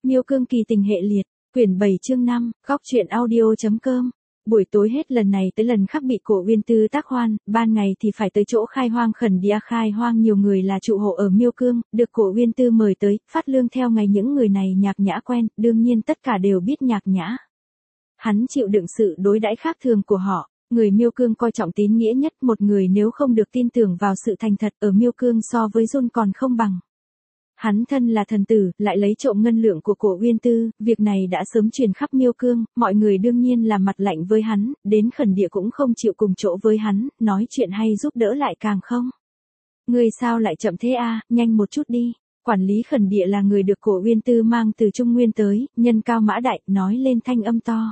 Miêu Cương kỳ tình hệ liệt, quyển 7 chương 5, góc truyện audio.com. Buổi tối hết lần này tới lần khác bị Cổ Uyên Tư tác hoan, ban ngày thì phải tới chỗ khai hoang khẩn địa khai hoang, nhiều người là trụ hộ ở Miêu Cương, được Cổ Uyên Tư mời tới, phát lương theo ngày. Những người này Nhạc Nhã quen, đương nhiên tất cả đều biết Nhạc Nhã. Hắn chịu đựng sự đối đãi khác thường của họ. Người Miêu Cương coi trọng tín nghĩa nhất, một người nếu không được tin tưởng vào sự thành thật ở Miêu Cương so với giun còn không bằng. Hắn thân là thần tử, lại lấy trộm ngân lượng của Cổ Uyên Tư, việc này đã sớm truyền khắp Miêu Cương, mọi người đương nhiên là mặt lạnh với hắn, đến khẩn địa cũng không chịu cùng chỗ với hắn, nói chuyện hay giúp đỡ lại càng không. Ngươi sao lại chậm thế a, nhanh một chút đi. Quản lý khẩn địa là người được Cổ Uyên Tư mang từ Trung Nguyên tới, nhân cao mã đại, nói lên thanh âm to.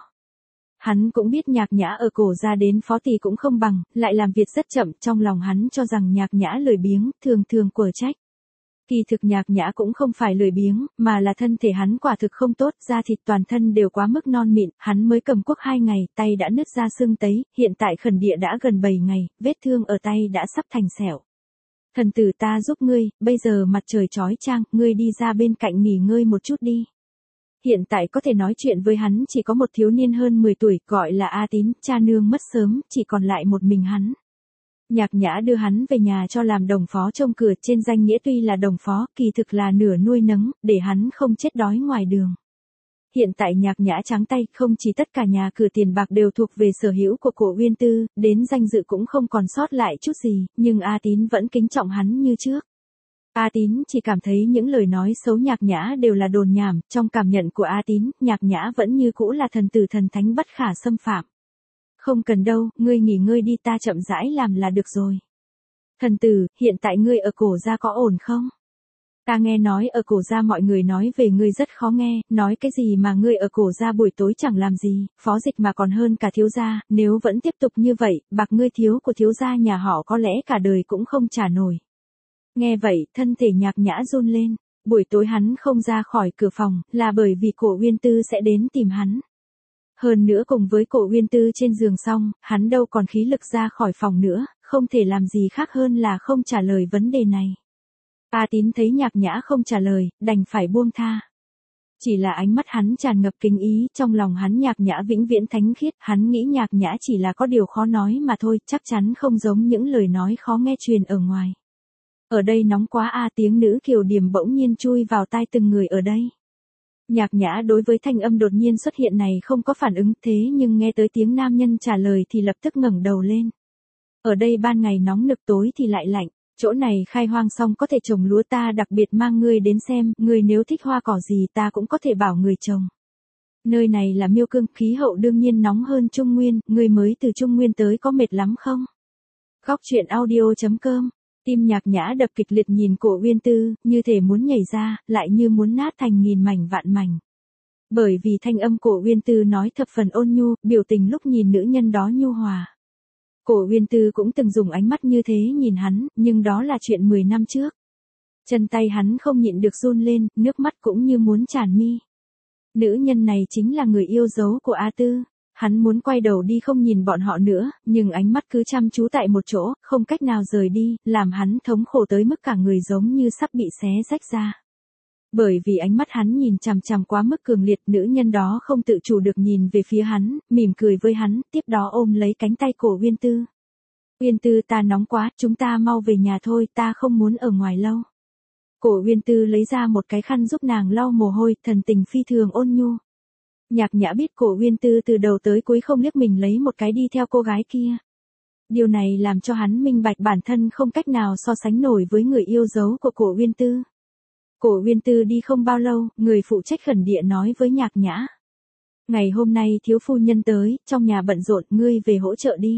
Hắn cũng biết Nhạc Nhã ở Cổ gia đến phó thì cũng không bằng, lại làm việc rất chậm, trong lòng hắn cho rằng Nhạc Nhã lười biếng, thường thường quở trách. Kỳ thực Nhạc Nhã cũng không phải lười biếng, mà là thân thể hắn quả thực không tốt, da thịt toàn thân đều quá mức non mịn, hắn mới cầm quốc 2 ngày, tay đã nứt ra sưng tấy, hiện tại khẩn địa đã gần 7 ngày, vết thương ở tay đã sắp thành sẹo. Thần tử ta giúp ngươi, bây giờ mặt trời chói chang, ngươi đi ra bên cạnh nghỉ ngơi một chút đi. Hiện tại có thể nói chuyện với hắn chỉ có một thiếu niên hơn 10 tuổi, gọi là A Tín, cha nương mất sớm, chỉ còn lại một mình hắn. Nhạc Nhã đưa hắn về nhà cho làm đồng phó trông cửa, trên danh nghĩa tuy là đồng phó, kỳ thực là nửa nuôi nấng, để hắn không chết đói ngoài đường. Hiện tại Nhạc Nhã trắng tay, không chỉ tất cả nhà cửa tiền bạc đều thuộc về sở hữu của Cổ Uyên Tư, đến danh dự cũng không còn sót lại chút gì, nhưng A Tín vẫn kính trọng hắn như trước. A Tín chỉ cảm thấy những lời nói xấu Nhạc Nhã đều là đồn nhảm, trong cảm nhận của A Tín, Nhạc Nhã vẫn như cũ là thần tử thần thánh bất khả xâm phạm. Không cần đâu, ngươi nghỉ ngơi đi, ta chậm rãi làm là được rồi. Thần tử, hiện tại ngươi ở Cổ gia có ổn không? Ta nghe nói ở Cổ gia mọi người nói về ngươi rất khó nghe, nói cái gì mà ngươi ở Cổ gia buổi tối chẳng làm gì, phó dịch mà còn hơn cả thiếu gia, nếu vẫn tiếp tục như vậy, bạc ngươi thiếu của thiếu gia nhà họ có lẽ cả đời cũng không trả nổi. Nghe vậy, thân thể Nhạc Nhã run lên, buổi tối hắn không ra khỏi cửa phòng, là bởi vì Cổ Uyên Tư sẽ đến tìm hắn. Hơn nữa cùng với Cổ Uyên Tư trên giường xong, hắn đâu còn khí lực ra khỏi phòng nữa, không thể làm gì khác hơn là không trả lời vấn đề này. A Tín thấy Nhạc Nhã không trả lời, đành phải buông tha. Chỉ là ánh mắt hắn tràn ngập kính ý, trong lòng hắn Nhạc Nhã vĩnh viễn thánh khiết, hắn nghĩ Nhạc Nhã chỉ là có điều khó nói mà thôi, chắc chắn không giống những lời nói khó nghe truyền ở ngoài. Ở đây nóng quá a, tiếng nữ kiều điềm bỗng nhiên chui vào tai từng người ở đây. Nhạc Nhã đối với thanh âm đột nhiên xuất hiện này không có phản ứng, thế nhưng nghe tới tiếng nam nhân trả lời thì lập tức ngẩng đầu lên. Ở đây ban ngày nóng nực, tối thì lại lạnh, chỗ này khai hoang xong có thể trồng lúa, ta đặc biệt mang ngươi đến xem, ngươi nếu thích hoa cỏ gì ta cũng có thể bảo người trồng. Nơi này là Miêu Cương, khí hậu đương nhiên nóng hơn Trung Nguyên, ngươi mới từ Trung Nguyên tới có mệt lắm không? Góc truyện audio.com. Tim Nhạc Nhã đập kịch liệt nhìn Cổ Uyên Tư, như thể muốn nhảy ra, lại như muốn nát thành nghìn mảnh vạn mảnh. Bởi vì thanh âm Cổ Uyên Tư nói thập phần ôn nhu, biểu tình lúc nhìn nữ nhân đó nhu hòa. Cổ Uyên Tư cũng từng dùng ánh mắt như thế nhìn hắn, nhưng đó là chuyện 10 năm trước. Chân tay hắn không nhịn được run lên, nước mắt cũng như muốn tràn mi. Nữ nhân này chính là người yêu dấu của A Tư. Hắn muốn quay đầu đi không nhìn bọn họ nữa, nhưng ánh mắt cứ chăm chú tại một chỗ, không cách nào rời đi, làm hắn thống khổ tới mức cả người giống như sắp bị xé rách ra. Bởi vì ánh mắt hắn nhìn chằm chằm quá mức cường liệt, nữ nhân đó không tự chủ được nhìn về phía hắn, mỉm cười với hắn, tiếp đó ôm lấy cánh tay Cổ Uyên Tư. Uyên Tư, ta nóng quá, chúng ta mau về nhà thôi, ta không muốn ở ngoài lâu. Cổ Uyên Tư lấy ra một cái khăn giúp nàng lau mồ hôi, thần tình phi thường ôn nhu. Nhạc Nhã biết Cổ Uyên Tư từ đầu tới cuối không liếc mình lấy một cái đi theo cô gái kia. Điều này làm cho hắn minh bạch bản thân không cách nào so sánh nổi với người yêu dấu của Cổ Uyên Tư. Cổ Uyên Tư đi không bao lâu, người phụ trách khẩn địa nói với Nhạc Nhã. Ngày hôm nay thiếu phu nhân tới, trong nhà bận rộn, ngươi về hỗ trợ đi.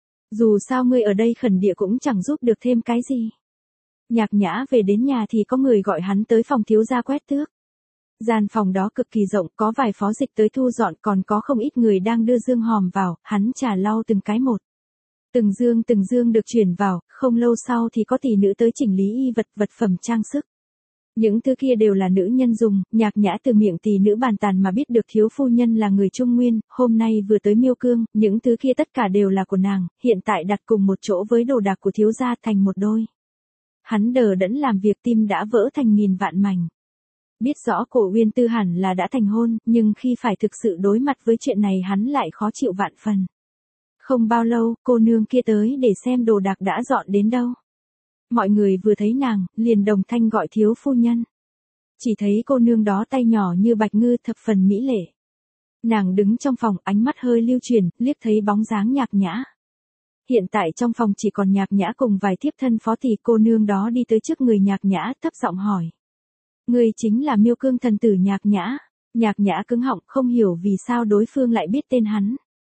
Dù sao ngươi ở đây khẩn địa cũng chẳng giúp được thêm cái gì. Nhạc Nhã về đến nhà thì có người gọi hắn tới phòng thiếu gia quét tước. Gian phòng đó cực kỳ rộng, có vài phó dịch tới thu dọn, còn có không ít người đang đưa dương hòm vào, hắn trà lau từng cái một. Từng dương được chuyển vào, không lâu sau thì có tỷ nữ tới chỉnh lý y vật phẩm trang sức. Những thứ kia đều là nữ nhân dùng, Nhạc Nhã từ miệng tỷ nữ bàn tàn mà biết được thiếu phu nhân là người Trung Nguyên, hôm nay vừa tới Miêu Cương, những thứ kia tất cả đều là của nàng, hiện tại đặt cùng một chỗ với đồ đạc của thiếu gia thành một đôi. Hắn đờ đẫn làm việc, tim đã vỡ thành nghìn vạn mảnh. Biết rõ cổ Uyên Tư hẳn là đã thành hôn, nhưng khi phải thực sự đối mặt với chuyện này hắn lại khó chịu vạn phần. Không bao lâu, cô nương kia tới để xem đồ đạc đã dọn đến đâu. Mọi người vừa thấy nàng, liền đồng thanh gọi thiếu phu nhân. Chỉ thấy cô nương đó tay nhỏ như bạch ngư thập phần mỹ lệ. Nàng đứng trong phòng, ánh mắt hơi lưu chuyển, liếc thấy bóng dáng Nhạc Nhã. Hiện tại trong phòng chỉ còn Nhạc Nhã cùng vài thiếp thân phó thì cô nương đó đi tới trước người Nhạc Nhã thấp giọng hỏi. Người chính là Miêu Cương thần tử Nhạc Nhã. Nhạc Nhã cứng họng không hiểu vì sao đối phương lại biết tên hắn.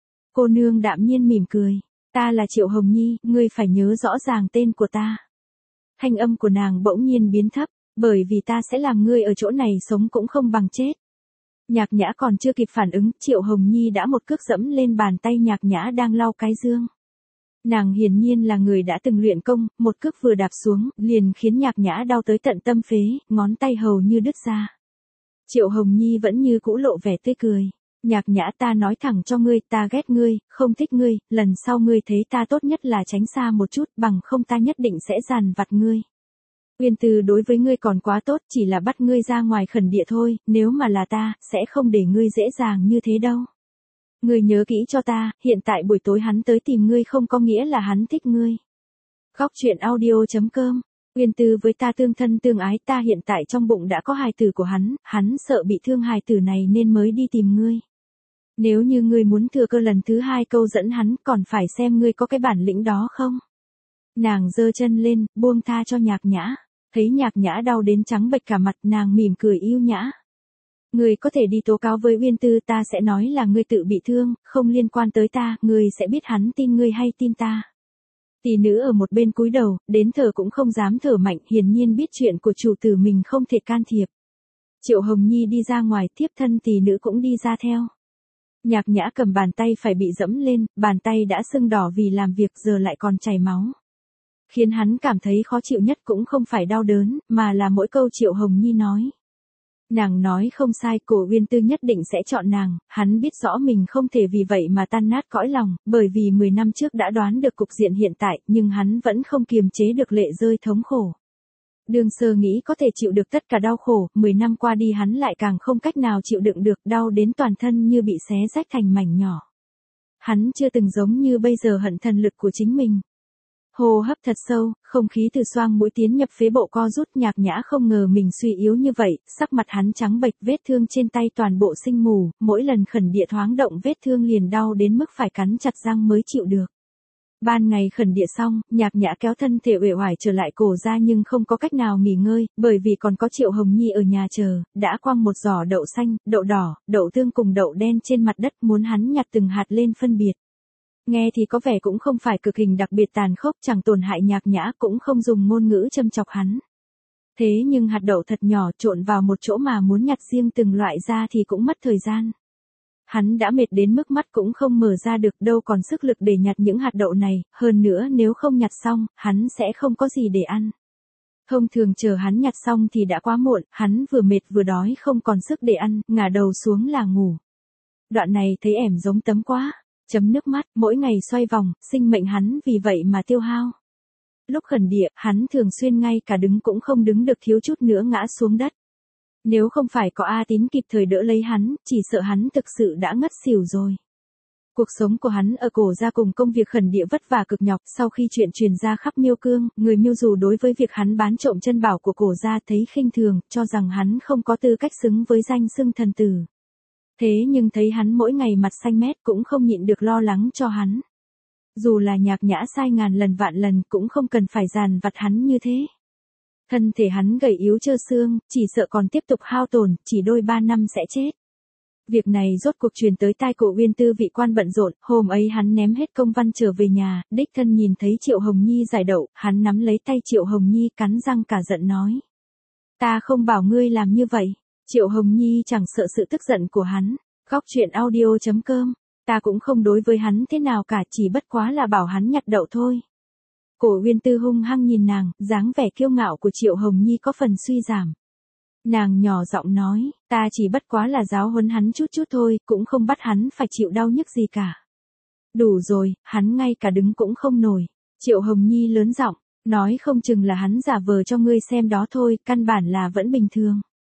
Cô nương đạm nhiên mỉm cười. Ta là Triệu Hồng Nhi, ngươi phải nhớ rõ ràng tên của ta. Thanh âm của nàng bỗng nhiên biến thấp, bởi vì ta sẽ làm ngươi ở chỗ này sống cũng không bằng chết. Nhạc Nhã còn chưa kịp phản ứng, Triệu Hồng Nhi đã một cước dẫm lên bàn tay Nhạc Nhã đang lau cái dương. Nàng hiển nhiên là người đã từng luyện công, một cước vừa đạp xuống, liền khiến Nhạc Nhã đau tới tận tâm phế, ngón tay hầu như đứt ra. Triệu Hồng Nhi vẫn như cũ lộ vẻ tươi cười. Nhạc Nhã, ta nói thẳng cho ngươi, ta ghét ngươi, không thích ngươi, lần sau ngươi thấy ta tốt nhất là tránh xa một chút, bằng không ta nhất định sẽ dằn vặt ngươi. Uyên Tư đối với ngươi còn quá tốt, chỉ là bắt ngươi ra ngoài khẩn địa thôi, nếu mà là ta, sẽ không để ngươi dễ dàng như thế đâu. Ngươi nhớ kỹ cho ta, hiện tại buổi tối hắn tới tìm ngươi không có nghĩa là hắn thích ngươi. Góc truyện audio.com. Uyên Tư với ta tương thân tương ái, ta hiện tại trong bụng đã có hài tử của hắn sợ bị thương hài tử này nên mới đi tìm ngươi. Nếu như ngươi muốn thừa cơ lần thứ hai câu dẫn hắn, còn phải xem ngươi có cái bản lĩnh đó không. Nàng giơ chân lên, buông tha cho Nhạc Nhã. Thấy Nhạc Nhã đau đến trắng bệch cả mặt, nàng mỉm cười yêu nhã. Ngươi có thể đi tố cáo với Uyên Tư, ta sẽ nói là ngươi tự bị thương, không liên quan tới ta, ngươi sẽ biết hắn tin ngươi hay tin ta. Tỷ nữ ở một bên cúi đầu, đến thở cũng không dám thở mạnh, hiển nhiên biết chuyện của chủ tử mình không thể can thiệp. Triệu Hồng Nhi đi ra ngoài, thiếp thân tỷ nữ cũng đi ra theo. Nhạc Nhã cầm bàn tay phải bị dẫm lên, bàn tay đã sưng đỏ vì làm việc giờ lại còn chảy máu. Khiến hắn cảm thấy khó chịu nhất cũng không phải đau đớn, mà là mỗi câu Triệu Hồng Nhi nói. Nàng nói không sai, cổ Uyên Tư nhất định sẽ chọn nàng, hắn biết rõ mình không thể vì vậy mà tan nát cõi lòng, bởi vì 10 năm trước đã đoán được cục diện hiện tại, nhưng hắn vẫn không kiềm chế được lệ rơi thống khổ. Đường Sơ nghĩ có thể chịu được tất cả đau khổ, 10 năm qua đi hắn lại càng không cách nào chịu đựng được, đau đến toàn thân như bị xé rách thành mảnh nhỏ. Hắn chưa từng giống như bây giờ hận thần lực của chính mình. Hô hấp thật sâu, không khí từ xoang mũi tiến nhập phế bộ co rút. Nhạc Nhã không ngờ mình suy yếu như vậy, sắc mặt hắn trắng bệch, vết thương trên tay toàn bộ sưng mù, mỗi lần khẩn địa thoáng động vết thương liền đau đến mức phải cắn chặt răng mới chịu được. Ban ngày khẩn địa xong, Nhạc Nhã kéo thân thể uể oải trở lại cổ ra nhưng không có cách nào nghỉ ngơi, bởi vì còn có Triệu Hồng Nhi ở nhà chờ, đã quăng một giỏ đậu xanh, đậu đỏ, đậu tương cùng đậu đen trên mặt đất muốn hắn nhặt từng hạt lên phân biệt. Nghe thì có vẻ cũng không phải cực hình đặc biệt tàn khốc, chẳng tổn hại Nhạc Nhã, cũng không dùng ngôn ngữ châm chọc hắn. Thế nhưng hạt đậu thật nhỏ trộn vào một chỗ mà muốn nhặt riêng từng loại ra thì cũng mất thời gian. Hắn đã mệt đến mức mắt cũng không mở ra được, đâu còn sức lực để nhặt những hạt đậu này, hơn nữa nếu không nhặt xong, hắn sẽ không có gì để ăn. Thông thường chờ hắn nhặt xong thì đã quá muộn, hắn vừa mệt vừa đói không còn sức để ăn, ngả đầu xuống là ngủ. Đoạn này thấy ẻm giống tấm quá. Chấm nước mắt, mỗi ngày xoay vòng, sinh mệnh hắn vì vậy mà tiêu hao. Lúc khẩn địa, hắn thường xuyên ngay cả đứng cũng không đứng được, thiếu chút nữa ngã xuống đất. Nếu không phải có A Tín kịp thời đỡ lấy hắn, chỉ sợ hắn thực sự đã ngất xỉu rồi. Cuộc sống của hắn ở cổ ra cùng công việc khẩn địa vất vả cực nhọc, sau khi chuyện truyền ra khắp Miêu Cương, người Miêu dù đối với việc hắn bán trộm chân bảo của cổ ra thấy khinh thường, cho rằng hắn không có tư cách xứng với danh xưng thần tử. Thế nhưng thấy hắn mỗi ngày mặt xanh mét cũng không nhịn được lo lắng cho hắn. Dù là Nhạc Nhã sai ngàn lần vạn lần cũng không cần phải dằn vặt hắn như thế. Thân thể hắn gầy yếu trơ xương, chỉ sợ còn tiếp tục hao tổn, chỉ đôi 3 năm sẽ chết. Việc này rốt cuộc truyền tới tai cổ Uyên Tư vị quan bận rộn, hôm ấy hắn ném hết công văn trở về nhà, đích thân nhìn thấy Triệu Hồng Nhi giải đậu, hắn nắm lấy tay Triệu Hồng Nhi cắn răng cả giận nói. Ta không bảo ngươi làm như vậy. Triệu Hồng Nhi chẳng sợ sự tức giận của hắn. Góc truyện audio.com. Ta cũng không đối với hắn thế nào cả, chỉ bất quá là bảo hắn nhặt đậu thôi. Cổ Uyên Tư hung hăng nhìn nàng, dáng vẻ kiêu ngạo của Triệu Hồng Nhi có phần suy giảm. Nàng nhỏ giọng nói, ta chỉ bất quá là giáo huấn hắn chút chút thôi, cũng không bắt hắn phải chịu đau nhức gì cả. Đủ rồi, hắn ngay cả đứng cũng không nổi. Triệu Hồng Nhi lớn giọng, nói không chừng là hắn giả vờ cho ngươi xem đó thôi, căn bản là vẫn bình thường.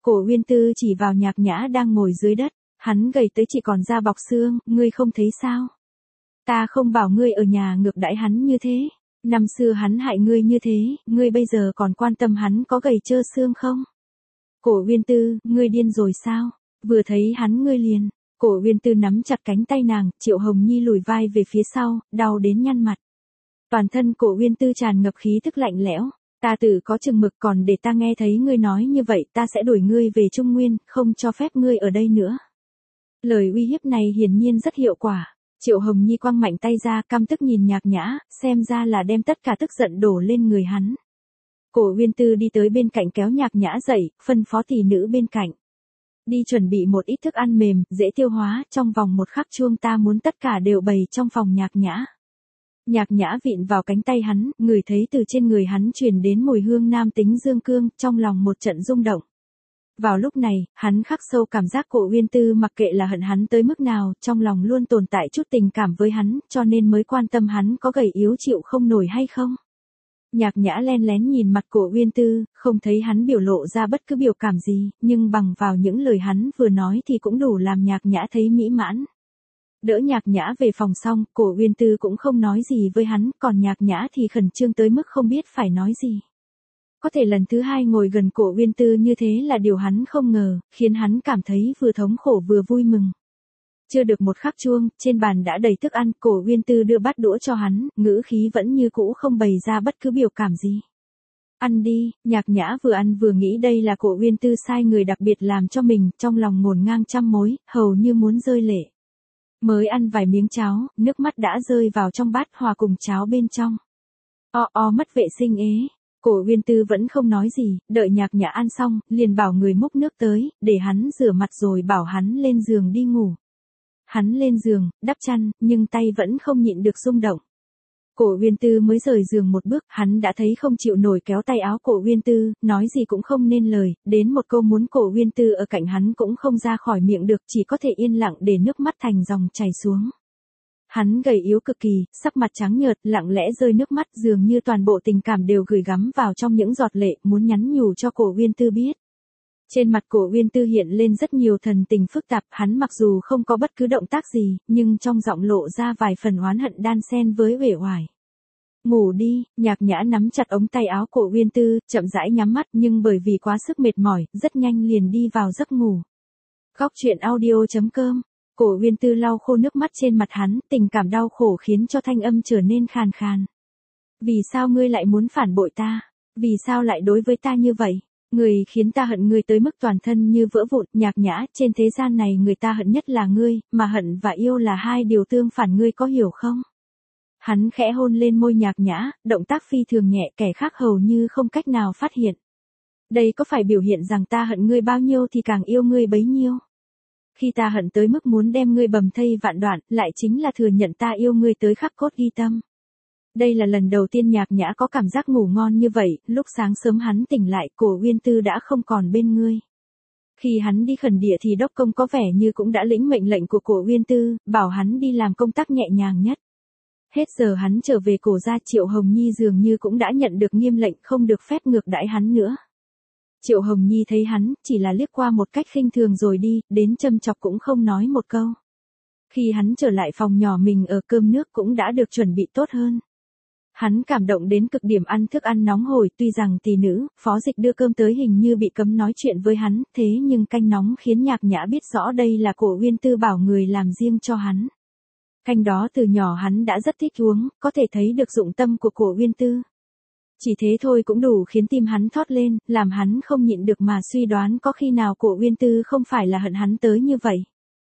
Cổ Uyên Tư chỉ vào Nhạc Nhã đang ngồi dưới đất, hắn gầy tới chỉ còn da bọc xương, ngươi không thấy sao? Ta không bảo ngươi ở nhà ngược đãi hắn như thế, năm xưa hắn hại ngươi như thế, ngươi bây giờ còn quan tâm hắn có gầy trơ xương không? Cổ Uyên Tư, ngươi điên rồi sao? Vừa thấy hắn ngươi liền. Cổ Uyên Tư nắm chặt cánh tay nàng, Triệu Hồng Nhi lùi vai về phía sau, đau đến nhăn mặt. Toàn thân Cổ Uyên Tư tràn ngập khí tức lạnh lẽo. Ta tự có chừng mực, còn để ta nghe thấy ngươi nói như vậy, ta sẽ đuổi ngươi về Trung Nguyên, không cho phép ngươi ở đây nữa. Lời uy hiếp này hiển nhiên rất hiệu quả. Triệu Hồng Nhi quăng mạnh tay ra, căm tức nhìn Nhạc Nhã, xem ra là đem tất cả tức giận đổ lên người hắn. Cổ Uyên Tư đi tới bên cạnh kéo Nhạc Nhã dậy, phân phó tỷ nữ bên cạnh. Đi chuẩn bị một ít thức ăn mềm, dễ tiêu hóa, trong vòng một khắc chuông ta muốn tất cả đều bày trong phòng Nhạc Nhã. Nhạc Nhã vịn vào cánh tay hắn, ngửi thấy từ trên người hắn truyền đến mùi hương nam tính dương cương, trong lòng một trận rung động. Vào lúc này, hắn khắc sâu cảm giác Cổ Uyên Tư mặc kệ là hận hắn tới mức nào, trong lòng luôn tồn tại chút tình cảm với hắn, cho nên mới quan tâm hắn có gầy yếu chịu không nổi hay không. Nhạc Nhã len lén nhìn mặt Cổ Uyên Tư, không thấy hắn biểu lộ ra bất cứ biểu cảm gì, nhưng bằng vào những lời hắn vừa nói thì cũng đủ làm Nhạc Nhã thấy mỹ mãn. Đỡ Nhạc Nhã về phòng xong, Cổ Uyên Tư cũng không nói gì với hắn, còn Nhạc Nhã thì khẩn trương tới mức không biết phải nói gì. Có thể lần thứ hai ngồi gần Cổ Uyên Tư như thế là điều hắn không ngờ, khiến hắn cảm thấy vừa thống khổ vừa vui mừng. Chưa được một khắc chuông, trên bàn đã đầy thức ăn, Cổ Uyên Tư đưa bát đũa cho hắn, ngữ khí vẫn như cũ không bày ra bất cứ biểu cảm gì. Ăn đi, Nhạc Nhã vừa ăn vừa nghĩ đây là Cổ Uyên Tư sai người đặc biệt làm cho mình, trong lòng ngổn ngang trăm mối, hầu như muốn rơi lệ. Mới ăn vài miếng cháo, nước mắt đã rơi vào trong bát hòa cùng cháo bên trong. Mất vệ sinh ế. Cổ Uyên Tư vẫn không nói gì, đợi Nhạc Nhã ăn xong, liền bảo người múc nước tới, để hắn rửa mặt rồi bảo hắn lên giường đi ngủ. Hắn lên giường, đắp chăn, nhưng tay vẫn không nhịn được rung động. Cổ Uyên Tư mới rời giường một bước, hắn đã thấy không chịu nổi kéo tay áo Cổ Uyên Tư, nói gì cũng không nên lời, đến một câu muốn Cổ Uyên Tư ở cạnh hắn cũng không ra khỏi miệng được, chỉ có thể yên lặng để nước mắt thành dòng chảy xuống. Hắn gầy yếu cực kỳ, sắc mặt trắng nhợt, lặng lẽ rơi nước mắt, dường như toàn bộ tình cảm đều gửi gắm vào trong những giọt lệ, muốn nhắn nhủ cho Cổ Uyên Tư biết. Trên mặt Cổ Uyên Tư hiện lên rất nhiều thần tình phức tạp, hắn mặc dù không có bất cứ động tác gì, nhưng trong giọng lộ ra vài phần oán hận đan xen với uể oải. Ngủ đi, Nhạc Nhã nắm chặt ống tay áo Cổ Uyên Tư, chậm rãi nhắm mắt, nhưng bởi vì quá sức mệt mỏi, rất nhanh liền đi vào giấc ngủ. Góc truyện audio.com. Cổ Uyên Tư lau khô nước mắt trên mặt hắn, tình cảm đau khổ khiến cho thanh âm trở nên khàn khàn. Vì sao ngươi lại muốn phản bội ta? Vì sao lại đối với ta như vậy? Người khiến ta hận ngươi tới mức toàn thân như vỡ vụn. Nhạc Nhã, trên thế gian này người ta hận nhất là ngươi, mà hận và yêu là hai điều tương phản, ngươi có hiểu không? Hắn khẽ hôn lên môi Nhạc Nhã, động tác phi thường nhẹ, kẻ khác hầu như không cách nào phát hiện. Đây có phải biểu hiện rằng ta hận ngươi bao nhiêu thì càng yêu ngươi bấy nhiêu? Khi ta hận tới mức muốn đem ngươi bầm thây vạn đoạn, lại chính là thừa nhận ta yêu ngươi tới khắc cốt ghi tâm. Đây là lần đầu tiên Nhạc Nhã có cảm giác ngủ ngon như vậy, lúc sáng sớm hắn tỉnh lại, Cổ Uyên Tư đã không còn bên ngươi. Khi hắn đi khẩn địa thì đốc công có vẻ như cũng đã lĩnh mệnh lệnh của Cổ Uyên Tư, bảo hắn đi làm công tác nhẹ nhàng nhất. Hết giờ hắn trở về Cổ gia, Triệu Hồng Nhi dường như cũng đã nhận được nghiêm lệnh không được phép ngược đãi hắn nữa. Triệu Hồng Nhi thấy hắn, chỉ là liếc qua một cách khinh thường rồi đi, đến châm chọc cũng không nói một câu. Khi hắn trở lại phòng nhỏ mình ở, cơm nước cũng đã được chuẩn bị tốt hơn. Hắn cảm động đến cực điểm, ăn thức ăn nóng hổi, tuy rằng tỷ nữ, phó dịch đưa cơm tới hình như bị cấm nói chuyện với hắn, thế nhưng canh nóng khiến Nhạc Nhã biết rõ đây là Cổ Uyên Tư bảo người làm riêng cho hắn. Canh đó từ nhỏ hắn đã rất thích uống, có thể thấy được dụng tâm của Cổ Uyên Tư. Chỉ thế thôi cũng đủ khiến tim hắn thót lên, làm hắn không nhịn được mà suy đoán có khi nào Cổ Uyên Tư không phải là hận hắn tới như vậy.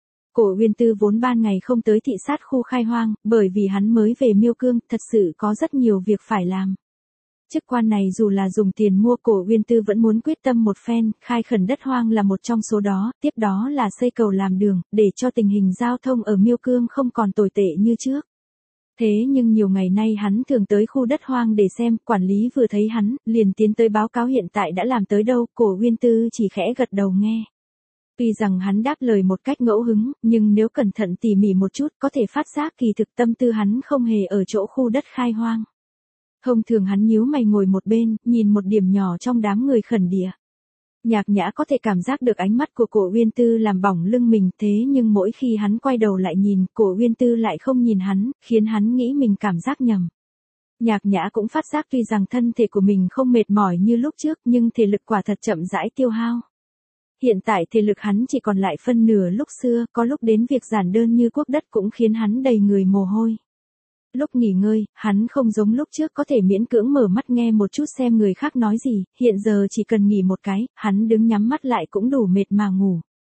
Cổ Uyên Tư vốn ban ngày không tới thị sát khu khai hoang, bởi vì hắn mới về Miêu Cương, thật sự có rất nhiều việc phải làm. Chức quan này dù là dùng tiền mua, Cổ Uyên Tư vẫn muốn quyết tâm một phen, khai khẩn đất hoang là một trong số đó, tiếp đó là xây cầu làm đường, để cho tình hình giao thông ở Miêu Cương không còn tồi tệ như trước. Thế nhưng nhiều ngày nay hắn thường tới khu đất hoang để xem, quản lý vừa thấy hắn, liền tiến tới báo cáo hiện tại đã làm tới đâu, Cổ Uyên Tư chỉ khẽ gật đầu nghe. Tuy rằng hắn đáp lời một cách ngẫu hứng, nhưng nếu cẩn thận tỉ mỉ một chút có thể phát giác kỳ thực tâm tư hắn không hề ở chỗ khu đất khai hoang. Thông thường hắn nhíu mày ngồi một bên, nhìn một điểm nhỏ trong đám người khẩn địa. Nhạc Nhã có thể cảm giác được ánh mắt của Cổ Uyên Tư làm bỏng lưng mình, thế nhưng mỗi khi hắn quay đầu lại nhìn, Cổ Uyên Tư lại không nhìn hắn, khiến hắn nghĩ mình cảm giác nhầm. Nhạc Nhã cũng phát giác tuy rằng thân thể của mình không mệt mỏi như lúc trước nhưng thể lực quả thật chậm rãi tiêu hao. Hiện tại thể lực hắn chỉ còn lại phân nửa lúc xưa, có lúc đến việc giản đơn như cuốc đất cũng khiến hắn đầy người mồ hôi. Lúc nghỉ ngơi, hắn không giống lúc trước có thể miễn cưỡng mở mắt nghe một chút xem người khác nói gì, hiện giờ chỉ cần nghỉ một cái, hắn đứng nhắm mắt lại cũng đủ mệt mà ngủ.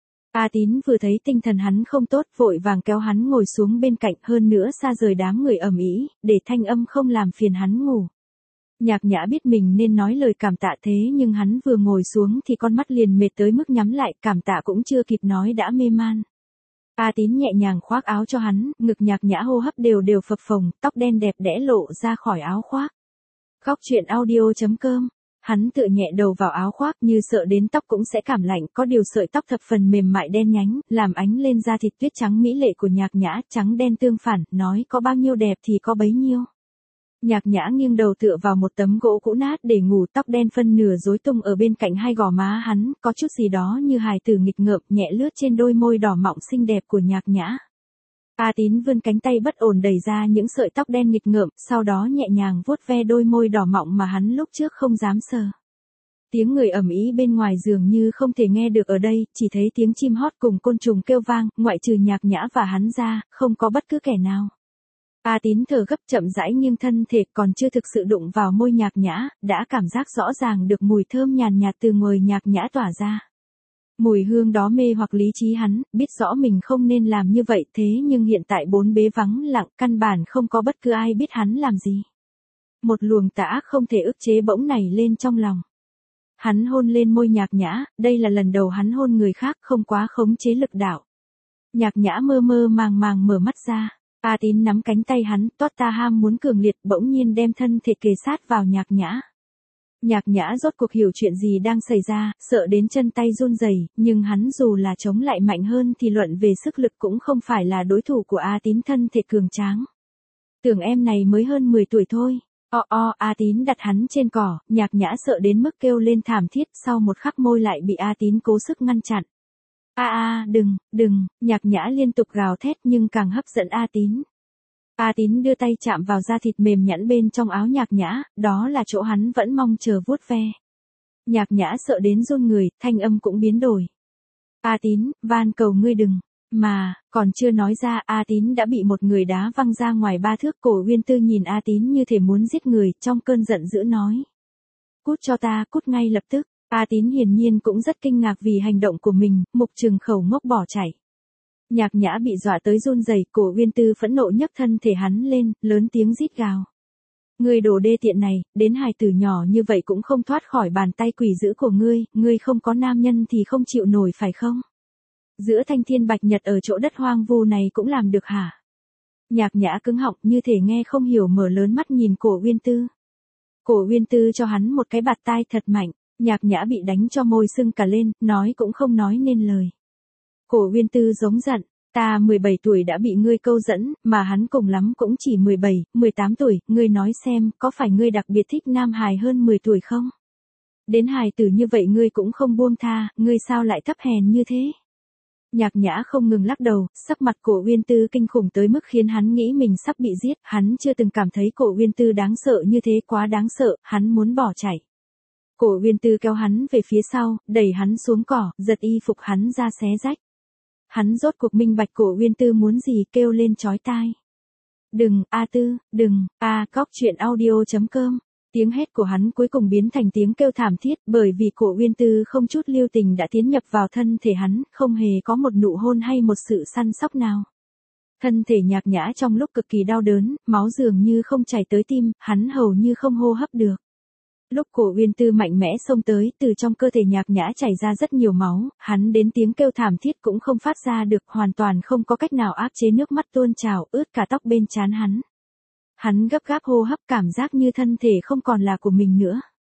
A Tín vừa thấy tinh thần hắn không tốt, vội vàng kéo hắn ngồi xuống bên cạnh, hơn nữa xa rời đám người ầm ĩ, để thanh âm không làm phiền hắn ngủ. Nhạc Nhã biết mình nên nói lời cảm tạ thế nhưng hắn vừa ngồi xuống thì con mắt liền mệt tới mức nhắm lại, cảm tạ cũng chưa kịp nói đã mê man. A Tín nhẹ nhàng khoác áo cho hắn, ngực Nhạc Nhã hô hấp đều đều phập phồng, tóc đen đẹp đẽ lộ ra khỏi áo khoác. Góc truyện audio.com. Hắn tựa nhẹ đầu vào áo khoác như sợ đến tóc cũng sẽ cảm lạnh, có điều sợi tóc thập phần mềm mại đen nhánh, làm ánh lên da thịt tuyết trắng mỹ lệ của Nhạc Nhã, trắng đen tương phản, nói có bao nhiêu đẹp thì có bấy nhiêu. Nhạc Nhã nghiêng đầu tựa vào một tấm gỗ cũ nát để ngủ, tóc đen phân nửa rối tung ở bên cạnh hai gò má hắn, có chút gì đó như hài tử nghịch ngợm nhẹ lướt trên đôi môi đỏ mọng xinh đẹp của Nhạc Nhã. A Tín vươn cánh tay bất ổn đẩy ra những sợi tóc đen nghịch ngợm, sau đó nhẹ nhàng vuốt ve đôi môi đỏ mọng mà hắn lúc trước không dám sờ. Tiếng người ầm ĩ bên ngoài dường như không thể nghe được ở đây, chỉ thấy tiếng chim hót cùng côn trùng kêu vang, ngoại trừ Nhạc Nhã và hắn ra, không có bất cứ kẻ nào. A Tín thở gấp chậm rãi nghiêng thân thể, còn chưa thực sự đụng vào môi Nhạc Nhã, đã cảm giác rõ ràng được mùi thơm nhàn nhạt từ người Nhạc Nhã tỏa ra. Mùi hương đó mê hoặc lý trí hắn, biết rõ mình không nên làm như vậy thế nhưng hiện tại bốn bề vắng lặng, căn bản không có bất cứ ai biết hắn làm gì. Một luồng tà ác không thể ức chế bỗng nảy lên trong lòng. Hắn hôn lên môi Nhạc Nhã, đây là lần đầu hắn hôn người khác không quá khống chế lực đạo. Nhạc Nhã mơ mơ màng màng mở mắt ra. A Tín nắm cánh tay hắn, toát ta ham muốn cường liệt, bỗng nhiên đem thân thể kề sát vào Nhạc Nhã. Nhạc Nhã rốt cuộc hiểu chuyện gì đang xảy ra, sợ đến chân tay run rẩy, nhưng hắn dù là chống lại mạnh hơn thì luận về sức lực cũng không phải là đối thủ của A Tín thân thể cường tráng. Tưởng em này mới hơn 10 tuổi thôi. A Tín đặt hắn trên cỏ, Nhạc Nhã sợ đến mức kêu lên thảm thiết, sau một khắc môi lại bị A Tín cố sức ngăn chặn. Đừng, Nhạc Nhã liên tục gào thét nhưng càng hấp dẫn A Tín. A Tín đưa tay chạm vào da thịt mềm nhẵn bên trong áo Nhạc Nhã, đó là chỗ hắn vẫn mong chờ vuốt ve. Nhạc Nhã sợ đến run người, thanh âm cũng biến đổi. A Tín, van cầu ngươi đừng. Mà, còn chưa nói ra, A Tín đã bị một người đá văng ra ngoài 3 thước. Cổ Uyên Tư nhìn A Tín như thể muốn giết người, trong cơn giận dữ nói. Cút cho ta, cút ngay lập tức. A Tín hiển nhiên cũng rất kinh ngạc vì hành động của mình, mục trừng khẩu ngốc bỏ chạy. Nhạc Nhã bị dọa tới run rẩy, Cổ Uyên Tư phẫn nộ nhấc thân thể hắn lên, lớn tiếng rít gào. Ngươi đồ đê tiện này, đến hài tử nhỏ như vậy cũng không thoát khỏi bàn tay quỷ dữ của ngươi không có nam nhân thì không chịu nổi phải không? Giữa thanh thiên bạch nhật ở chỗ đất hoang vu này cũng làm được hả? Nhạc Nhã cứng họng như thể nghe không hiểu mở lớn mắt nhìn Cổ Uyên Tư. Cổ Uyên Tư cho hắn một cái bạt tai thật mạnh, Nhạc Nhã bị đánh cho môi sưng cả lên, nói cũng không nói nên lời. Cổ Uyên Tư giống giận, ta 17 tuổi đã bị ngươi câu dẫn, mà hắn cùng lắm cũng chỉ 17, 18 tuổi, ngươi nói xem, có phải ngươi đặc biệt thích nam hài hơn 10 tuổi không? Đến hài tử như vậy ngươi cũng không buông tha, ngươi sao lại thấp hèn như thế? Nhạc Nhã không ngừng lắc đầu, sắc mặt Cổ Uyên Tư kinh khủng tới mức khiến hắn nghĩ mình sắp bị giết, hắn chưa từng cảm thấy Cổ Uyên Tư đáng sợ như thế, quá đáng sợ, hắn muốn bỏ chạy. Cổ Uyên Tư kéo hắn về phía sau, đẩy hắn xuống cỏ, giật y phục hắn ra xé rách. Hắn rốt cuộc minh bạch Cổ Uyên Tư muốn gì, kêu lên chói tai. Đừng, A Tư, đừng, Góc truyện audio.com. Tiếng hét của hắn cuối cùng biến thành tiếng kêu thảm thiết, bởi vì Cổ Uyên Tư không chút lưu tình đã tiến nhập vào thân thể hắn, không hề có một nụ hôn hay một sự săn sóc nào. Thân thể Nhạc Nhã trong lúc cực kỳ đau đớn, máu dường như không chảy tới tim, hắn hầu như không hô hấp được. Lúc Cổ Uyên Tư mạnh mẽ xông tới, từ trong cơ thể Nhạc Nhã chảy ra rất nhiều máu, hắn đến tiếng kêu thảm thiết cũng không phát ra được, hoàn toàn không có cách nào áp chế nước mắt tuôn trào, ướt cả tóc bên trán hắn. Hắn gấp gáp hô hấp, cảm giác như thân thể không còn là của mình nữa.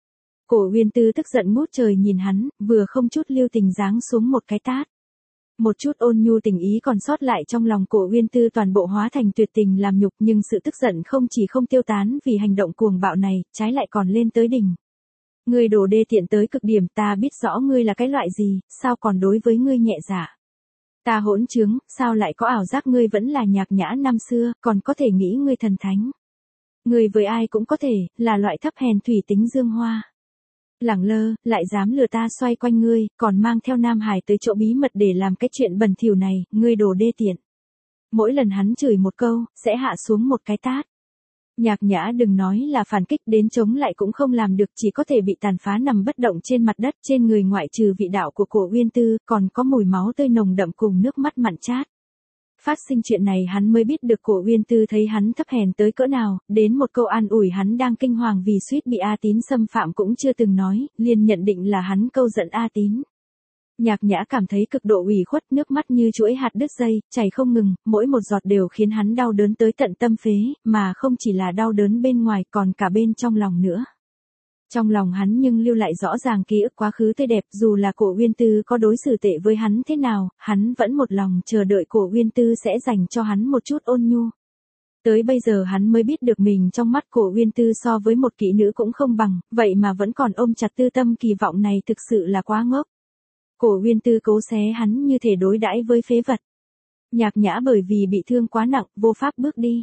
Cổ Uyên Tư tức giận ngút trời nhìn hắn, vừa không chút lưu tình giáng xuống một cái tát. Một chút ôn nhu tình ý còn sót lại trong lòng Cổ Uyên Tư toàn bộ hóa thành tuyệt tình làm nhục, nhưng sự tức giận không chỉ không tiêu tán vì hành động cuồng bạo này, trái lại còn lên tới đỉnh. Ngươi đồ đê tiện tới cực điểm, ta biết rõ ngươi là cái loại gì, sao còn đối với ngươi nhẹ dạ. Ta hỗn trướng, sao lại có ảo giác ngươi vẫn là Nhạc Nhã năm xưa, còn có thể nghĩ ngươi thần thánh. Ngươi với ai cũng có thể, là loại thấp hèn thủy tính dương hoa. Lẳng lơ, lại dám lừa ta xoay quanh ngươi, còn mang theo Nam Hải tới chỗ bí mật để làm cái chuyện bẩn thỉu này, ngươi đồ đê tiện. Mỗi lần hắn chửi một câu, sẽ hạ xuống một cái tát. Nhạc Nhã đừng nói là phản kích, đến chống lại cũng không làm được, chỉ có thể bị tàn phá nằm bất động trên mặt đất, trên người ngoại trừ vị đạo của Cổ Uyên Tư, còn có mùi máu tươi nồng đậm cùng nước mắt mặn chát. Phát sinh chuyện này hắn mới biết được Cổ Uyên Tư thấy hắn thấp hèn tới cỡ nào, đến một câu an ủi hắn đang kinh hoàng vì suýt bị A Tín xâm phạm cũng chưa từng nói, liền nhận định là hắn câu giận A Tín. Nhạc Nhã cảm thấy cực độ ủy khuất, nước mắt như chuỗi hạt đứt dây, chảy không ngừng, mỗi một giọt đều khiến hắn đau đớn tới tận tâm phế, mà không chỉ là đau đớn bên ngoài còn cả bên trong lòng nữa. Trong lòng hắn nhưng lưu lại rõ ràng ký ức quá khứ tươi đẹp, dù là Cổ Uyên Tư có đối xử tệ với hắn thế nào, hắn vẫn một lòng chờ đợi Cổ Uyên Tư sẽ dành cho hắn một chút ôn nhu. Tới bây giờ hắn mới biết được mình trong mắt Cổ Uyên Tư so với một kỹ nữ cũng không bằng, vậy mà vẫn còn ôm chặt tư tâm, kỳ vọng này thực sự là quá ngốc. Cổ Uyên Tư cố xé hắn như thể đối đãi với phế vật. Nhạc Nhã bởi vì bị thương quá nặng, vô pháp bước đi.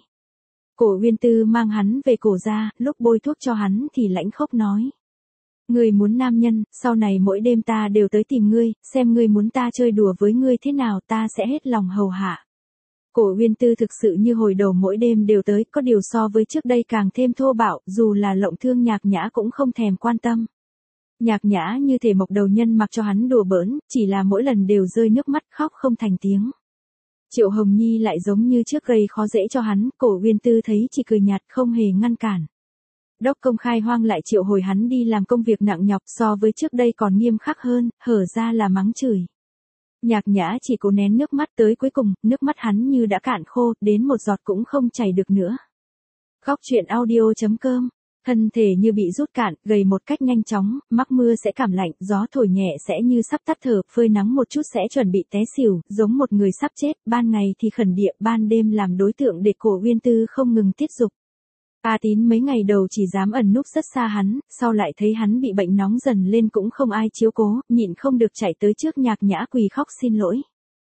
Cổ Uyên Tư mang hắn về cổ ra, lúc bôi thuốc cho hắn thì lãnh khốc nói. Ngươi muốn nam nhân, sau này mỗi đêm ta đều tới tìm ngươi, xem ngươi muốn ta chơi đùa với ngươi thế nào, ta sẽ hết lòng hầu hạ. Cổ Uyên Tư thực sự như hồi đầu mỗi đêm đều tới, có điều so với trước đây càng thêm thô bạo, dù là lộng thương Nhạc Nhã cũng không thèm quan tâm. Nhạc Nhã như thể mộc đầu nhân mặc cho hắn đùa bỡn, chỉ là mỗi lần đều rơi nước mắt khóc không thành tiếng. Triệu Hồng Nhi lại giống như trước gây khó dễ cho hắn, Cổ Uyên Tư thấy chỉ cười nhạt không hề ngăn cản. Đốc Công khai hoang lại triệu hồi hắn đi làm công việc nặng nhọc, so với trước đây còn nghiêm khắc hơn, hở ra là mắng chửi. Nhạc Nhã chỉ cố nén nước mắt, tới cuối cùng, nước mắt hắn như đã cạn khô, đến một giọt cũng không chảy được nữa. Góc truyện audio.com. Thân thể như bị rút cạn, gầy một cách nhanh chóng, mắc mưa sẽ cảm lạnh, gió thổi nhẹ sẽ như sắp tắt thở, phơi nắng một chút sẽ chuẩn bị té xỉu, giống một người sắp chết, ban ngày thì khẩn địa, ban đêm làm đối tượng để Cổ Uyên Tư không ngừng tiết dục. A Tín mấy ngày đầu chỉ dám ẩn núp rất xa hắn, sau lại thấy hắn bị bệnh nóng dần lên cũng không ai chiếu cố, nhịn không được chạy tới trước Nhạc Nhã quỳ khóc xin lỗi.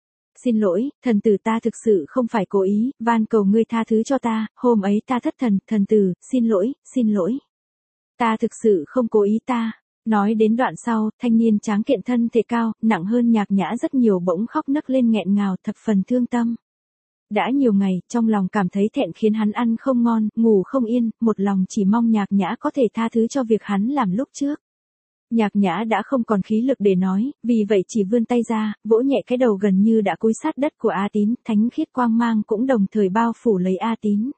Xin lỗi, thần tử, ta thực sự không phải cố ý, van cầu ngươi tha thứ cho ta, hôm ấy ta thất thần, thần tử, xin lỗi, xin lỗi. Ta thực sự không cố ý ta. Nói đến đoạn sau, thanh niên tráng kiện thân thể cao, nặng hơn Nhạc Nhã rất nhiều bỗng khóc nấc lên nghẹn ngào, thập phần thương tâm. Đã nhiều ngày, trong lòng cảm thấy thẹn khiến hắn ăn không ngon, ngủ không yên, một lòng chỉ mong Nhạc Nhã có thể tha thứ cho việc hắn làm lúc trước. Nhạc Nhã đã không còn khí lực để nói, vì vậy chỉ vươn tay ra, vỗ nhẹ cái đầu gần như đã cúi sát đất của A Tín, thánh khiết quang mang cũng đồng thời bao phủ lấy A Tín.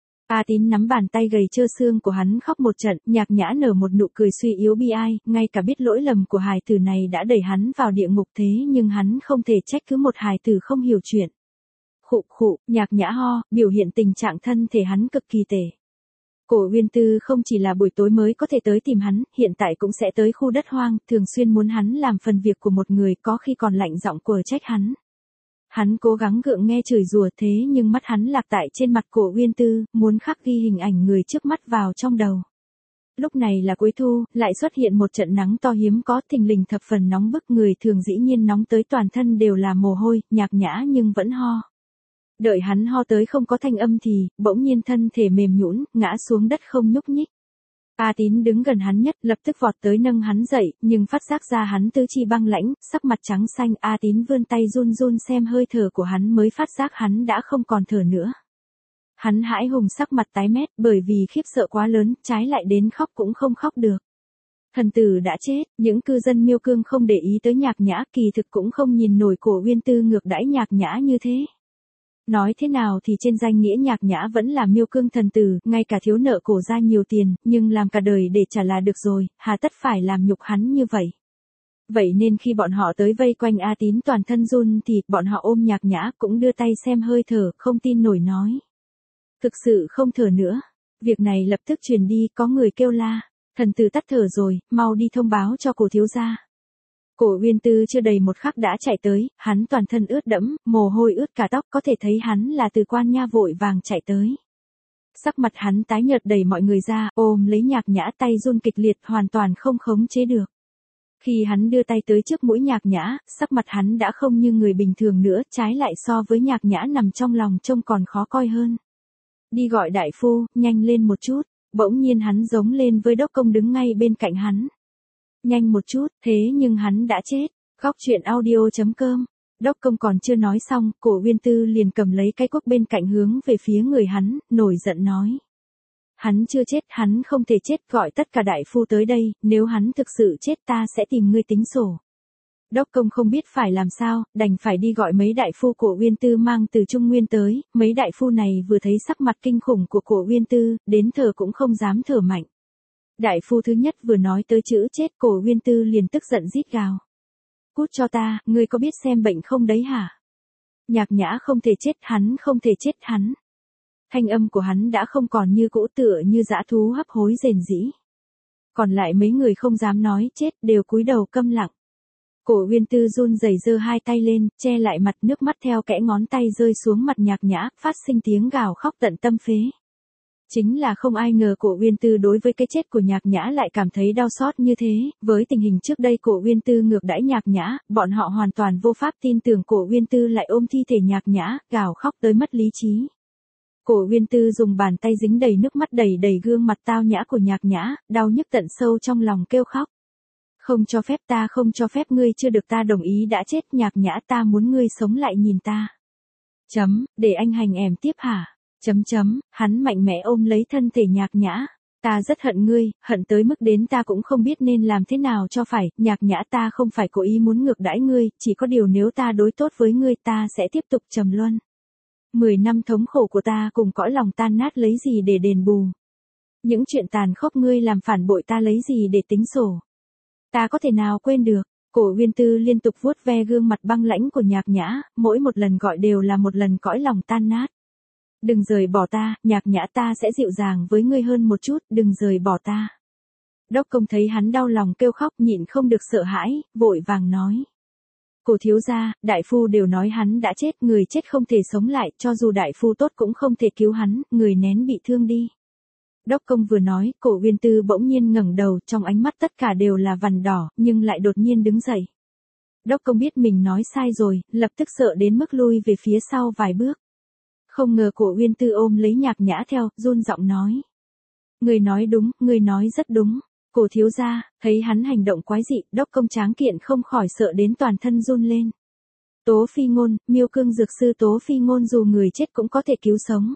A Tín nắm bàn tay gầy trơ xương của hắn khóc một trận, Nhạc Nhã nở một nụ cười suy yếu bi ai, ngay cả biết lỗi lầm của hài tử này đã đẩy hắn vào địa ngục thế nhưng hắn không thể trách cứ một hài tử không hiểu chuyện. Khụ khụ, Nhạc Nhã ho, biểu hiện tình trạng thân thể hắn cực kỳ tệ. Cổ Uyên Tư không chỉ là buổi tối mới có thể tới tìm hắn, hiện tại cũng sẽ tới khu đất hoang, thường xuyên muốn hắn làm phần việc của một người, có khi còn lạnh giọng quở trách hắn. Hắn cố gắng gượng nghe chửi rủa thế nhưng mắt hắn lạc tại trên mặt Cổ Uyên Tư, muốn khắc ghi hình ảnh người trước mắt vào trong đầu. Lúc này là cuối thu, lại xuất hiện một trận nắng to hiếm có, thình lình thập phần nóng bức, người thường dĩ nhiên nóng tới toàn thân đều là mồ hôi, Nhạc Nhã nhưng vẫn ho. Đợi hắn ho tới không có thanh âm thì, bỗng nhiên thân thể mềm nhũn, ngã xuống đất không nhúc nhích. A Tín đứng gần hắn nhất, lập tức vọt tới nâng hắn dậy, nhưng phát giác ra hắn tứ chi băng lãnh, sắc mặt trắng xanh, A Tín vươn tay run run xem hơi thở của hắn mới phát giác hắn đã không còn thở nữa. Hắn hãi hùng sắc mặt tái mét, bởi vì khiếp sợ quá lớn, trái lại đến khóc cũng không khóc được. Thần tử đã chết, những cư dân Miêu Cương không để ý tới Nhạc Nhã, kỳ thực cũng không nhìn nổi Cổ Uyên Tư ngược đãi Nhạc Nhã như thế. Nói thế nào thì trên danh nghĩa Nhạc Nhã vẫn là Miêu Cương thần tử, ngay cả thiếu nợ Cổ ra nhiều tiền, nhưng làm cả đời để trả là được rồi, hà tất phải làm nhục hắn như vậy. Vậy nên khi bọn họ tới vây quanh A Tín toàn thân run thì bọn họ ôm Nhạc Nhã cũng đưa tay xem hơi thở, không tin nổi nói. Thực sự không thở nữa. Việc này lập tức truyền đi, có người kêu la. Thần tử tắt thở rồi, mau đi thông báo cho Cổ thiếu gia. Cổ Uyên Tư chưa đầy một khắc đã chạy tới, hắn toàn thân ướt đẫm, mồ hôi ướt cả tóc, có thể thấy hắn là từ quan nha vội vàng chạy tới. Sắc mặt hắn tái nhợt đẩy mọi người ra, ôm lấy Nhạc Nhã, tay run kịch liệt, hoàn toàn không khống chế được. Khi hắn đưa tay tới trước mũi Nhạc Nhã, sắc mặt hắn đã không như người bình thường nữa, trái lại so với Nhạc Nhã nằm trong lòng trông còn khó coi hơn. Đi gọi đại phu, nhanh lên một chút. Bỗng nhiên hắn giống lên với Đốc Công đứng ngay bên cạnh hắn. Nhanh một chút, thế nhưng hắn đã chết. Góc truyện audio.com. Đốc Công còn chưa nói xong, Cổ Uyên Tư liền cầm lấy cái cuốc bên cạnh hướng về phía người hắn, nổi giận nói. Hắn chưa chết, hắn không thể chết, gọi tất cả đại phu tới đây, nếu hắn thực sự chết ta sẽ tìm ngươi tính sổ. Đốc Công không biết phải làm sao, đành phải đi gọi mấy đại phu Cổ Uyên Tư mang từ Trung Nguyên tới, mấy đại phu này vừa thấy sắc mặt kinh khủng của Cổ Uyên Tư, đến thở cũng không dám thở mạnh. Đại phu thứ nhất vừa nói tới chữ chết, Cổ Uyên Tư liền tức giận rít gào. Cút cho ta, ngươi có biết xem bệnh không đấy hả? Nhạc Nhã không thể chết, hắn không thể chết, hắn. Thanh âm của hắn đã không còn như cũ, tựa như dã thú hấp hối rền rĩ. Còn lại mấy người không dám nói chết, đều cúi đầu câm lặng. Cổ Uyên Tư run rẩy giơ hai tay lên, che lại mặt, nước mắt theo kẽ ngón tay rơi xuống mặt Nhạc Nhã, phát sinh tiếng gào khóc tận tâm phế. Chính là không ai ngờ Cổ Uyên Tư đối với cái chết của Nhạc Nhã lại cảm thấy đau xót như thế, với tình hình trước đây Cổ Uyên Tư ngược đãi Nhạc Nhã, bọn họ hoàn toàn vô pháp tin tưởng Cổ Uyên Tư lại ôm thi thể Nhạc Nhã, gào khóc tới mất lý trí. Cổ Uyên Tư dùng bàn tay dính đầy nước mắt đẩy gương mặt tao nhã của Nhạc Nhã, đau nhức tận sâu trong lòng kêu khóc. Không cho phép ta, không cho phép, ngươi chưa được ta đồng ý đã chết, Nhạc Nhã, ta muốn ngươi sống lại nhìn ta. Để anh hành em tiếp hả? Hắn mạnh mẽ ôm lấy thân thể Nhạc Nhã. Ta rất hận ngươi, hận tới mức đến ta cũng không biết nên làm thế nào cho phải, Nhạc Nhã, ta không phải cố ý muốn ngược đãi ngươi, chỉ có điều nếu ta đối tốt với ngươi ta sẽ tiếp tục trầm luân. 10 năm thống khổ của ta cùng cõi lòng tan nát lấy gì để đền bù? Những chuyện tàn khốc ngươi làm phản bội ta lấy gì để tính sổ? Ta có thể nào quên được? Cổ Uyên Tư liên tục vuốt ve gương mặt băng lãnh của Nhạc Nhã, mỗi một lần gọi đều là một lần cõi lòng tan nát. Đừng rời bỏ ta, Nhạc Nhã, ta sẽ dịu dàng với ngươi hơn một chút, đừng rời bỏ ta. Đốc Công thấy hắn đau lòng kêu khóc, nhịn không được sợ hãi, vội vàng nói. Cổ thiếu gia, đại phu đều nói hắn đã chết, người chết không thể sống lại, cho dù đại phu tốt cũng không thể cứu hắn, người nén bị thương đi. Đốc Công vừa nói, Cổ Uyên Tư bỗng nhiên ngẩng đầu, trong ánh mắt tất cả đều là vằn đỏ, nhưng lại đột nhiên đứng dậy. Đốc Công biết mình nói sai rồi, lập tức sợ đến mức lui về phía sau vài bước. Không ngờ Cổ Uyên Tư ôm lấy Nhạc Nhã theo, run giọng nói. Người nói đúng, người nói rất đúng. Cổ thiếu gia, thấy hắn hành động quái dị, Đốc Công tráng kiện không khỏi sợ đến toàn thân run lên. Tố Phi Ngôn, Miêu Cương dược sư Tố Phi Ngôn dù người chết cũng có thể cứu sống.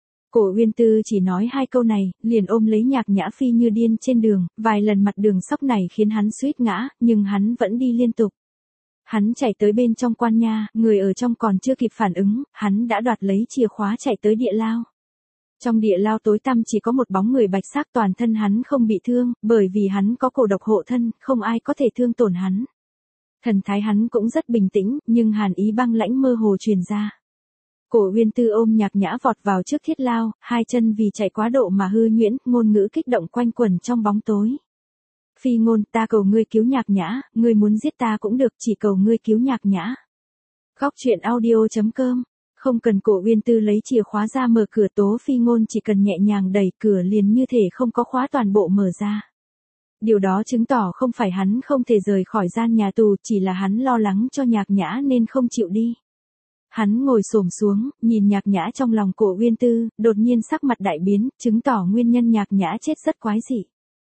Cổ Uyên Tư chỉ nói hai câu này, liền ôm lấy Nhạc Nhã phi như điên trên đường, vài lần mặt đường sóc này khiến hắn suýt ngã, nhưng hắn vẫn đi liên tục. Hắn chạy tới bên trong quan nha, người ở trong còn chưa kịp phản ứng, hắn đã đoạt lấy chìa khóa chạy tới địa lao. Trong địa lao tối tăm chỉ có một bóng người bạch sắc, toàn thân hắn không bị thương, bởi vì hắn có cổ độc hộ thân, không ai có thể thương tổn hắn. Thần thái hắn cũng rất bình tĩnh, nhưng hàn ý băng lãnh mơ hồ truyền ra. Cổ Uyên Tư ôm Nhạc Nhã vọt vào trước thiết lao, hai chân vì chạy quá độ mà hư nhuyễn, ngôn ngữ kích động quanh quẩn trong bóng tối. Phi Ngôn, ta cầu ngươi cứu Nhạc Nhã, ngươi muốn giết ta cũng được, chỉ cầu ngươi cứu Nhạc Nhã. Góc truyện audio.com. Không cần Cổ Uyên Tư lấy chìa khóa ra mở cửa, Tố Phi Ngôn chỉ cần nhẹ nhàng đẩy cửa liền như thể không có khóa toàn bộ mở ra. Điều đó chứng tỏ không phải hắn không thể rời khỏi gian nhà tù, chỉ là hắn lo lắng cho Nhạc Nhã nên không chịu đi. Hắn ngồi xổm xuống, nhìn Nhạc Nhã trong lòng Cổ Uyên Tư, đột nhiên sắc mặt đại biến, chứng tỏ nguyên nhân Nhạc Nhã chết rất quái dị.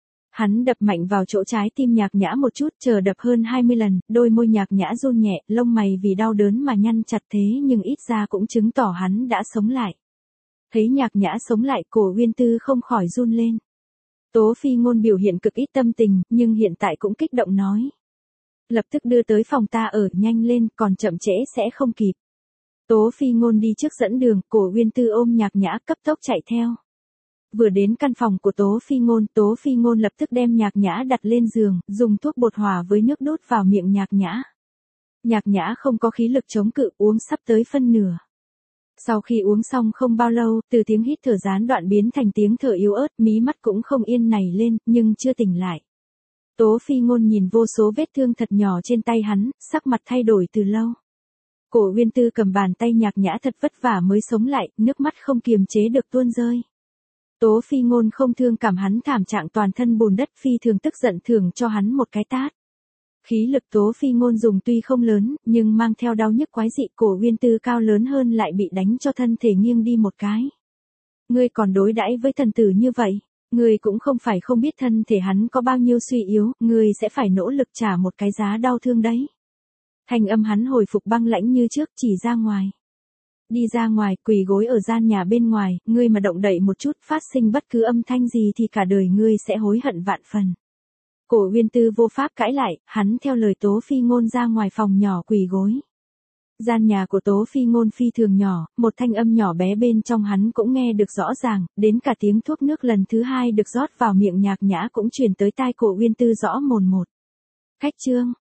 Hắn đập mạnh vào chỗ trái tim Nhạc Nhã một chút, chờ đập hơn 20 lần, đôi môi Nhạc Nhã run nhẹ, lông mày vì đau đớn mà nhăn chặt, thế nhưng ít ra cũng chứng tỏ hắn đã sống lại. Thấy Nhạc Nhã sống lại, Cổ Uyên Tư không khỏi run lên. Tố Phi Ngôn biểu hiện cực ít tâm tình, nhưng hiện tại cũng kích động nói. Lập tức đưa tới phòng ta ở, nhanh lên, còn chậm trễ sẽ không kịp. Tố Phi Ngôn đi trước dẫn đường, Cổ Uyên Tư ôm Nhạc Nhã cấp tốc chạy theo. Vừa đến căn phòng của Tố Phi Ngôn lập tức đem Nhạc Nhã đặt lên giường, dùng thuốc bột hòa với nước đút vào miệng Nhạc Nhã. Nhạc Nhã không có khí lực chống cự, uống sắp tới phân nửa. Sau khi uống xong không bao lâu, từ tiếng hít thở gián đoạn biến thành tiếng thở yếu ớt, mí mắt cũng không yên nảy lên, nhưng chưa tỉnh lại. Tố Phi Ngôn nhìn vô số vết thương thật nhỏ trên tay hắn, sắc mặt thay đổi từ lâu. Cổ Uyên Tư cầm bàn tay Nhạc Nhã thật vất vả mới sống lại, nước mắt không kiềm chế được tuôn rơi. Tố Phi Ngôn không thương cảm hắn thảm trạng toàn thân bùn đất, phi thường tức giận thưởng cho hắn một cái tát. Khí lực Tố Phi Ngôn dùng tuy không lớn, nhưng mang theo đau nhức quái dị, Cổ Uyên Tư cao lớn hơn lại bị đánh cho thân thể nghiêng đi một cái. Ngươi còn đối đãi với thần tử như vậy, ngươi cũng không phải không biết thân thể hắn có bao nhiêu suy yếu, ngươi sẽ phải nỗ lực trả một cái giá đau thương đấy. Thanh âm hắn hồi phục băng lãnh như trước, chỉ ra ngoài. Đi ra ngoài, quỳ gối ở gian nhà bên ngoài, ngươi mà động đậy một chút, phát sinh bất cứ âm thanh gì thì cả đời ngươi sẽ hối hận vạn phần. Cổ Uyên Tư vô pháp cãi lại, hắn theo lời Tố Phi Ngôn ra ngoài phòng nhỏ quỳ gối. Gian nhà của Tố Phi Ngôn phi thường nhỏ, một thanh âm nhỏ bé bên trong hắn cũng nghe được rõ ràng, đến cả tiếng thuốc nước lần thứ hai được rót vào miệng Nhạc Nhã cũng truyền tới tai Cổ Uyên Tư rõ mồn một. Khách trương,